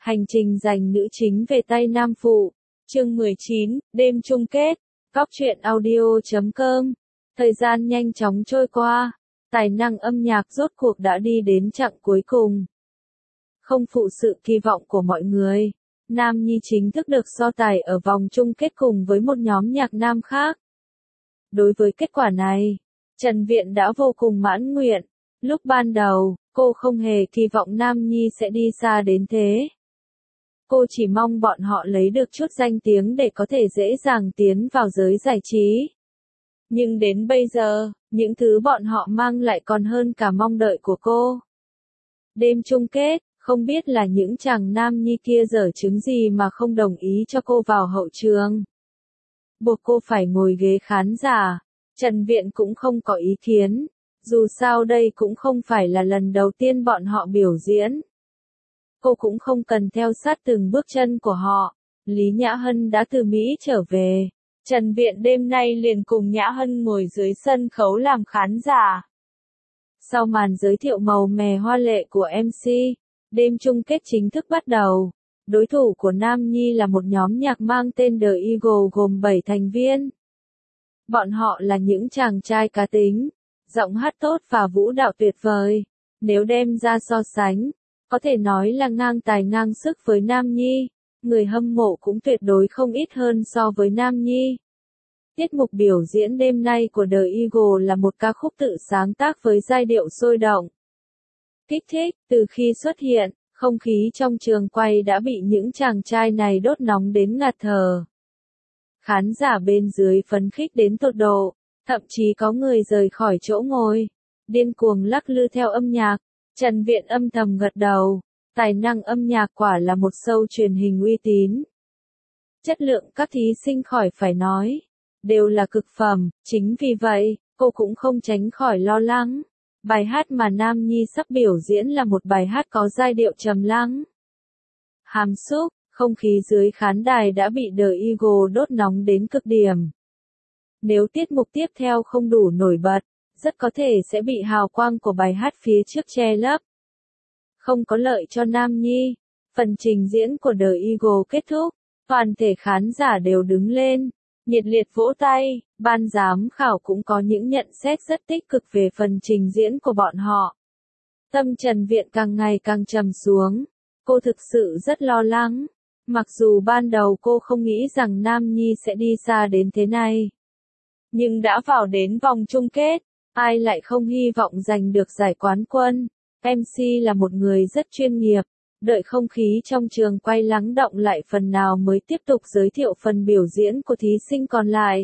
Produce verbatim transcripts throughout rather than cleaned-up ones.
Hành trình giành nữ chính về tay nam phụ. Chương mười chín, đêm chung kết. Góc truyện audio chấm com. Thời gian nhanh chóng trôi qua. Tài năng âm nhạc rốt cuộc đã đi đến chặng cuối cùng. Không phụ sự kỳ vọng của mọi người, Nam Nhi chính thức được so tài ở vòng chung kết cùng với một nhóm nhạc nam khác. Đối với kết quả này, Trần Viện đã vô cùng mãn nguyện. Lúc ban đầu, cô không hề kỳ vọng Nam Nhi sẽ đi xa đến thế. Cô chỉ mong bọn họ lấy được chút danh tiếng để có thể dễ dàng tiến vào giới giải trí. Nhưng đến bây giờ, những thứ bọn họ mang lại còn hơn cả mong đợi của cô. Đêm chung kết, không biết là những chàng nam nhi kia dở chứng gì mà không đồng ý cho cô vào hậu trường. Buộc cô phải ngồi ghế khán giả. Trần Viện cũng không có ý kiến. Dù sao đây cũng không phải là lần đầu tiên bọn họ biểu diễn. Cô cũng không cần theo sát từng bước chân của họ. Lý Nhã Hân đã từ Mỹ trở về. Trần Viện đêm nay liền cùng Nhã Hân ngồi dưới sân khấu làm khán giả. Sau màn giới thiệu màu mè hoa lệ của em xê, đêm chung kết chính thức bắt đầu. Đối thủ của Nam Nhi là một nhóm nhạc mang tên The Eagle gồm bảy thành viên. Bọn họ là những chàng trai cá tính, giọng hát tốt và vũ đạo tuyệt vời. Nếu đem ra so sánh, có thể nói là ngang tài ngang sức với Nam Nhi. Người hâm mộ cũng tuyệt đối không ít hơn so với Nam Nhi. Tiết mục biểu diễn đêm nay của The Eagle là một ca khúc tự sáng tác với giai điệu sôi động. Kích thích, từ khi xuất hiện, không khí trong trường quay đã bị những chàng trai này đốt nóng đến ngạt thở. Khán giả bên dưới phấn khích đến tột độ, thậm chí có người rời khỏi chỗ ngồi, điên cuồng lắc lư theo âm nhạc. Trần Viện âm thầm gật đầu, tài năng âm nhạc quả là một show truyền hình uy tín. Chất lượng các thí sinh khỏi phải nói, đều là cực phẩm, chính vì vậy, cô cũng không tránh khỏi lo lắng. Bài hát mà Nam Nhi sắp biểu diễn là một bài hát có giai điệu trầm lắng, hàm xúc, không khí dưới khán đài đã bị The Eagle đốt nóng đến cực điểm. Nếu tiết mục tiếp theo không đủ nổi bật, rất có thể sẽ bị hào quang của bài hát phía trước che lấp. Không có lợi cho Nam Nhi. Phần trình diễn của The Eagle kết thúc, toàn thể khán giả đều đứng lên, nhiệt liệt vỗ tay. Ban giám khảo cũng có những nhận xét rất tích cực về phần trình diễn của bọn họ. Tâm Trần Viện càng ngày càng trầm xuống. Cô thực sự rất lo lắng. Mặc dù ban đầu cô không nghĩ rằng Nam Nhi sẽ đi xa đến thế này. Nhưng đã vào đến vòng chung kết, ai lại không hy vọng giành được giải quán quân. em xê là một người rất chuyên nghiệp, đợi không khí trong trường quay lắng động lại phần nào mới tiếp tục giới thiệu phần biểu diễn của thí sinh còn lại.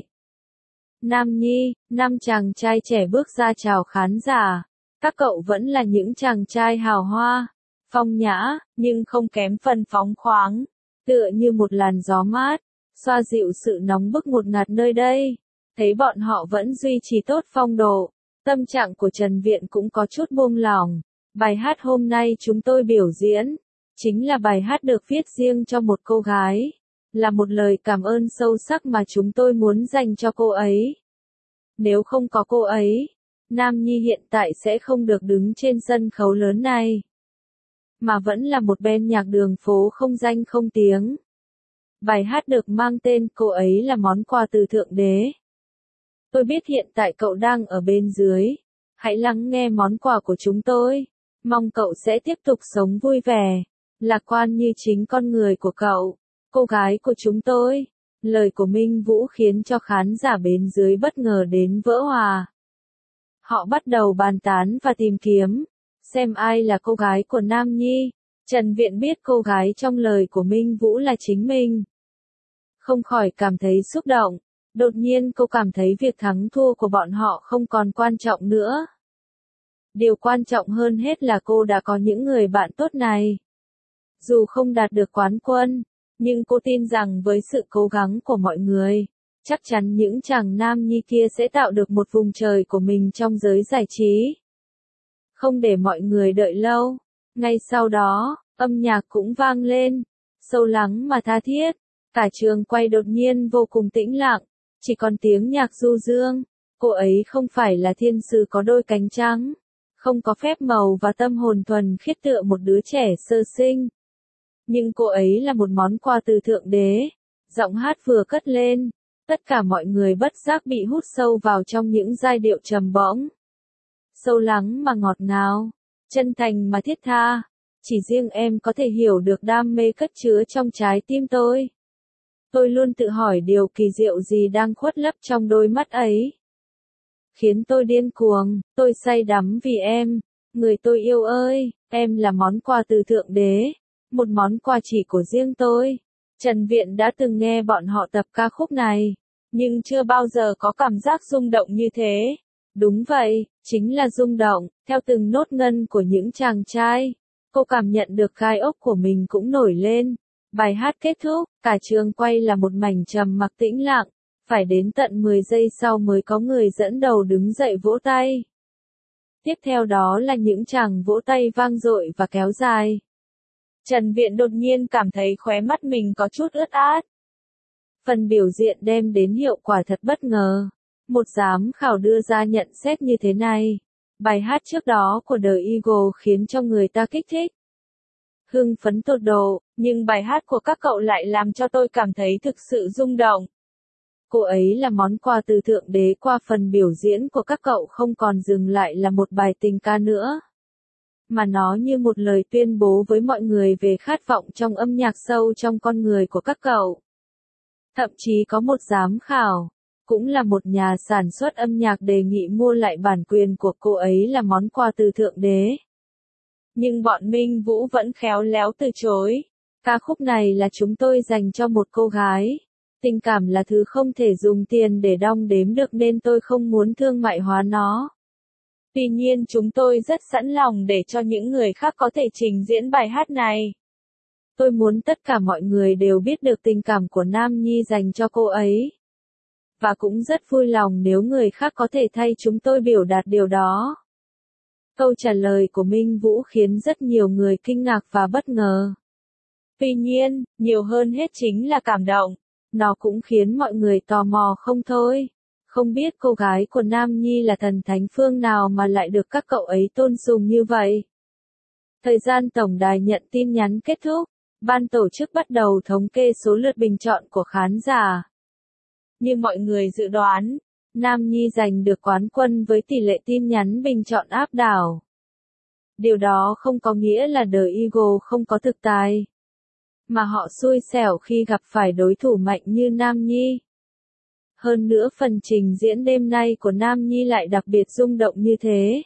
Nam Nhi, năm chàng trai trẻ bước ra chào khán giả. Các cậu vẫn là những chàng trai hào hoa, phong nhã, nhưng không kém phần phóng khoáng, tựa như một làn gió mát, xoa dịu sự nóng bức ngột ngạt nơi đây. Thấy bọn họ vẫn duy trì tốt phong độ, tâm trạng của Trần Viện cũng có chút buông lỏng. Bài hát hôm nay chúng tôi biểu diễn, chính là bài hát được viết riêng cho một cô gái, là một lời cảm ơn sâu sắc mà chúng tôi muốn dành cho cô ấy. Nếu không có cô ấy, Nam Nhi hiện tại sẽ không được đứng trên sân khấu lớn này, mà vẫn là một band nhạc đường phố không danh không tiếng. Bài hát được mang tên Cô ấy là món quà từ Thượng Đế. Tôi biết hiện tại cậu đang ở bên dưới, hãy lắng nghe món quà của chúng tôi. Mong cậu sẽ tiếp tục sống vui vẻ, lạc quan như chính con người của cậu, cô gái của chúng tôi. Lời của Minh Vũ khiến cho khán giả bên dưới bất ngờ đến vỡ hòa. Họ bắt đầu bàn tán và tìm kiếm, xem ai là cô gái của Nam Nhi. Trần Viện biết cô gái trong lời của Minh Vũ là chính mình. Không khỏi cảm thấy xúc động, đột nhiên cô cảm thấy việc thắng thua của bọn họ không còn quan trọng nữa. Điều quan trọng hơn hết là cô đã có những người bạn tốt này. Dù không đạt được quán quân, nhưng cô tin rằng với sự cố gắng của mọi người, chắc chắn những chàng nam nhi kia sẽ tạo được một vùng trời của mình trong giới giải trí. Không để mọi người đợi lâu, ngay sau đó, âm nhạc cũng vang lên, sâu lắng mà tha thiết. Cả trường quay đột nhiên vô cùng tĩnh lặng, chỉ còn tiếng nhạc du dương. Cô ấy không phải là thiên使có đôi cánh trắng, không có phép màu và tâm hồn thuần khiết tựa một đứa trẻ sơ sinh. Nhưng cô ấy là một món quà từ Thượng Đế. Giọng hát vừa cất lên, tất cả mọi người bất giác bị hút sâu vào trong những giai điệu trầm bổng. Sâu lắng mà ngọt ngào, chân thành mà thiết tha. Chỉ riêng em có thể hiểu được đam mê cất chứa trong trái tim tôi. Tôi luôn tự hỏi điều kỳ diệu gì đang khuất lấp trong đôi mắt ấy. Khiến tôi điên cuồng, tôi say đắm vì em. Người tôi yêu ơi, em là món quà từ Thượng Đế. Một món quà chỉ của riêng tôi. Trần Viện đã từng nghe bọn họ tập ca khúc này. Nhưng chưa bao giờ có cảm giác rung động như thế. Đúng vậy, chính là rung động, theo từng nốt ngân của những chàng trai. Cô cảm nhận được gai ốc của mình cũng nổi lên. Bài hát kết thúc, cả trường quay là một mảnh trầm mặc tĩnh lặng. Phải đến tận mười giây sau mới có người dẫn đầu đứng dậy vỗ tay. Tiếp theo đó là những tràng vỗ tay vang dội và kéo dài. Trần Viện đột nhiên cảm thấy khóe mắt mình có chút ướt át. Phần biểu diễn đem đến hiệu quả thật bất ngờ. Một giám khảo đưa ra nhận xét như thế này. Bài hát trước đó của The Eagle khiến cho người ta kích thích. Hưng phấn tột độ, nhưng bài hát của các cậu lại làm cho tôi cảm thấy thực sự rung động. Cô ấy là món quà từ Thượng Đế. Qua phần biểu diễn của các cậu không còn dừng lại là một bài tình ca nữa. Mà nó như một lời tuyên bố với mọi người về khát vọng trong âm nhạc sâu trong con người của các cậu. Thậm chí có một giám khảo, cũng là một nhà sản xuất âm nhạc đề nghị mua lại bản quyền của cô ấy là món quà từ Thượng Đế. Nhưng bọn Minh Vũ vẫn khéo léo từ chối. Ca khúc này là chúng tôi dành cho một cô gái. Tình cảm là thứ không thể dùng tiền để đong đếm được nên tôi không muốn thương mại hóa nó. Tuy nhiên chúng tôi rất sẵn lòng để cho những người khác có thể trình diễn bài hát này. Tôi muốn tất cả mọi người đều biết được tình cảm của Nam Nhi dành cho cô ấy. Và cũng rất vui lòng nếu người khác có thể thay chúng tôi biểu đạt điều đó. Câu trả lời của Minh Vũ khiến rất nhiều người kinh ngạc và bất ngờ. Tuy nhiên, nhiều hơn hết chính là cảm động. Nó cũng khiến mọi người tò mò không thôi. Không biết cô gái của Nam Nhi là thần thánh phương nào mà lại được các cậu ấy tôn sùng như vậy. Thời gian tổng đài nhận tin nhắn kết thúc. Ban tổ chức bắt đầu thống kê số lượt bình chọn của khán giả. Như mọi người dự đoán, Nam Nhi giành được quán quân với tỷ lệ tin nhắn bình chọn áp đảo. Điều đó không có nghĩa là The Eagle không có thực tài. Mà họ xui xẻo khi gặp phải đối thủ mạnh như Nam Nhi. Hơn nữa phần trình diễn đêm nay của Nam Nhi lại đặc biệt rung động như thế.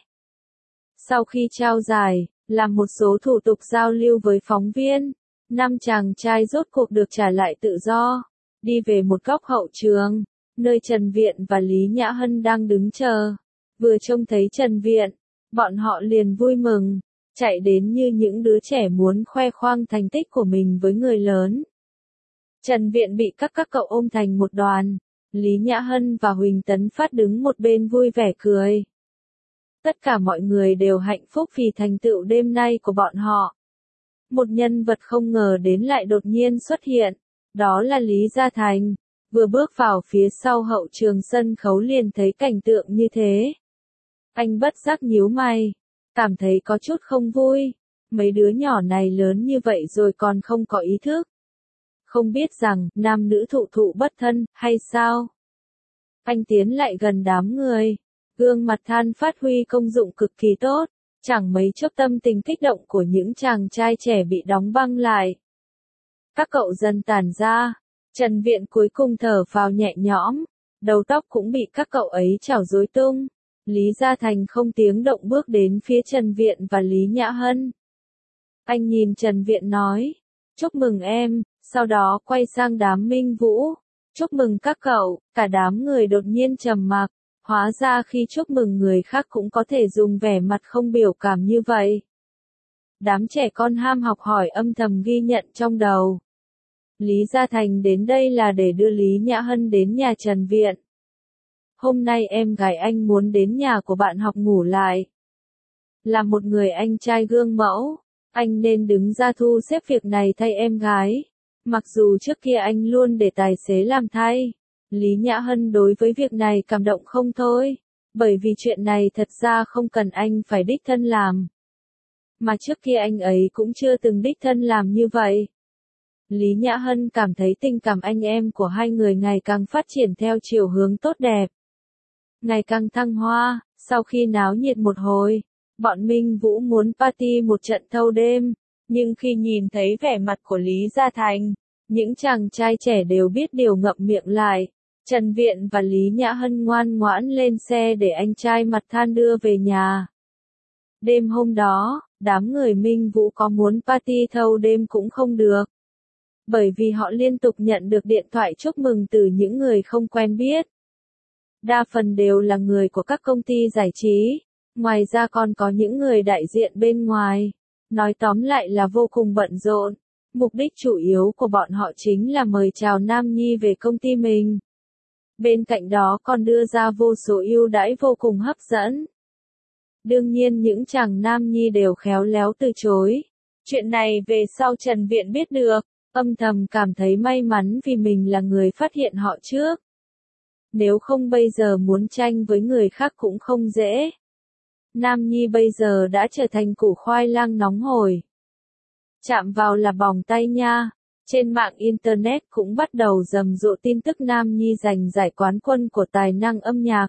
Sau khi trao giải, làm một số thủ tục giao lưu với phóng viên, năm chàng trai rốt cuộc được trả lại tự do, đi về một góc hậu trường, nơi Trần Viện và Lý Nhã Hân đang đứng chờ. Vừa trông thấy Trần Viện, bọn họ liền vui mừng, chạy đến như những đứa trẻ muốn khoe khoang thành tích của mình với người lớn. Trần Viện bị các các cậu ôm thành một đoàn, Lý Nhã Hân và Huỳnh Tấn Phát đứng một bên vui vẻ cười. Tất cả mọi người đều hạnh phúc vì thành tựu đêm nay của bọn họ. Một nhân vật không ngờ đến lại đột nhiên xuất hiện, đó là Lý Gia Thành. Vừa bước vào phía sau hậu trường sân khấu liền thấy cảnh tượng như thế. Anh bất giác nhíu mày, cảm thấy có chút không vui. Mấy đứa nhỏ này lớn như vậy rồi còn không có ý thức. Không biết rằng, nam nữ thụ thụ bất thân, hay sao? Anh tiến lại gần đám người. Gương mặt than phát huy công dụng cực kỳ tốt. Chẳng mấy chốc tâm tình kích động của những chàng trai trẻ bị đóng băng lại. Các cậu dần tản ra. Trần Viện cuối cùng thở phào nhẹ nhõm. Đầu tóc cũng bị các cậu ấy chảo rối tung. Lý Gia Thành không tiếng động bước đến phía Trần Viện và Lý Nhã Hân. Anh nhìn Trần Viện nói. Chúc mừng em, sau đó quay sang đám Minh Vũ. Chúc mừng các cậu, cả đám người đột nhiên trầm mặc. Hóa ra khi chúc mừng người khác cũng có thể dùng vẻ mặt không biểu cảm như vậy. Đám trẻ con ham học hỏi âm thầm ghi nhận trong đầu. Lý Gia Thành đến đây là để đưa Lý Nhã Hân đến nhà Trần Viện. Hôm nay em gái anh muốn đến nhà của bạn học ngủ lại. Là một người anh trai gương mẫu, anh nên đứng ra thu xếp việc này thay em gái. Mặc dù trước kia anh luôn để tài xế làm thay. Lý Nhã Hân đối với việc này cảm động không thôi, bởi vì chuyện này thật ra không cần anh phải đích thân làm. Mà trước kia anh ấy cũng chưa từng đích thân làm như vậy. Lý Nhã Hân cảm thấy tình cảm anh em của hai người ngày càng phát triển theo chiều hướng tốt đẹp. Ngày càng thăng hoa, sau khi náo nhiệt một hồi, bọn Minh Vũ muốn party một trận thâu đêm, nhưng khi nhìn thấy vẻ mặt của Lý Gia Thành, những chàng trai trẻ đều biết điều ngậm miệng lại. Trần Viện và Lý Nhã Hân ngoan ngoãn lên xe để anh trai mặt than đưa về nhà. Đêm hôm đó, đám người Minh Vũ có muốn party thâu đêm cũng không được. Bởi vì họ liên tục nhận được điện thoại chúc mừng từ những người không quen biết. Đa phần đều là người của các công ty giải trí, ngoài ra còn có những người đại diện bên ngoài. Nói tóm lại là vô cùng bận rộn. Mục đích chủ yếu của bọn họ chính là mời chào Nam Nhi về công ty mình. Bên cạnh đó còn đưa ra vô số ưu đãi vô cùng hấp dẫn. Đương nhiên những chàng Nam Nhi đều khéo léo từ chối. Chuyện này về sau Trần Viện biết được, âm thầm cảm thấy may mắn vì mình là người phát hiện họ trước. Nếu không bây giờ muốn tranh với người khác cũng không dễ. Nam Nhi bây giờ đã trở thành củ khoai lang nóng hổi. Chạm vào là bỏng tay nha. Trên mạng Internet cũng bắt đầu rầm rộ tin tức Nam Nhi giành giải quán quân của tài năng âm nhạc.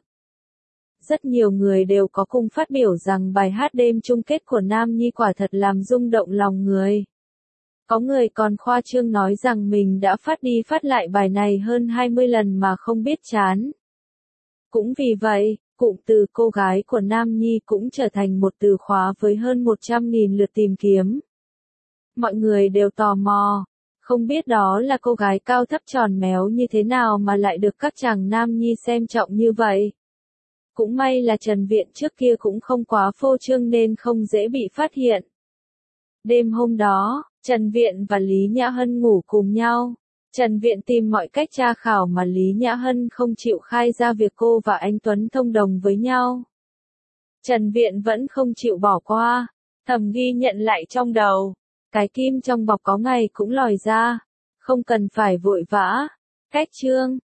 Rất nhiều người đều có cùng phát biểu rằng bài hát đêm chung kết của Nam Nhi quả thật làm rung động lòng người. Có người còn khoa trương nói rằng mình đã phát đi phát lại bài này hơn hai mươi lần mà không biết chán. Cũng vì vậy, cụm từ cô gái của Nam Nhi cũng trở thành một từ khóa với hơn một trăm nghìn lượt tìm kiếm. Mọi người đều tò mò, không biết đó là cô gái cao thấp tròn méo như thế nào mà lại được các chàng Nam Nhi xem trọng như vậy. Cũng may là Trần Viện trước kia cũng không quá phô trương nên không dễ bị phát hiện. Đêm hôm đó, Trần Viện và Lý Nhã Hân ngủ cùng nhau. Trần Viện tìm mọi cách tra khảo mà Lý Nhã Hân không chịu khai ra việc cô và anh Tuấn thông đồng với nhau. Trần Viện vẫn không chịu bỏ qua, thầm ghi nhận lại trong đầu. Cái kim trong bọc có ngày cũng lòi ra, không cần phải vội vã. Cách chương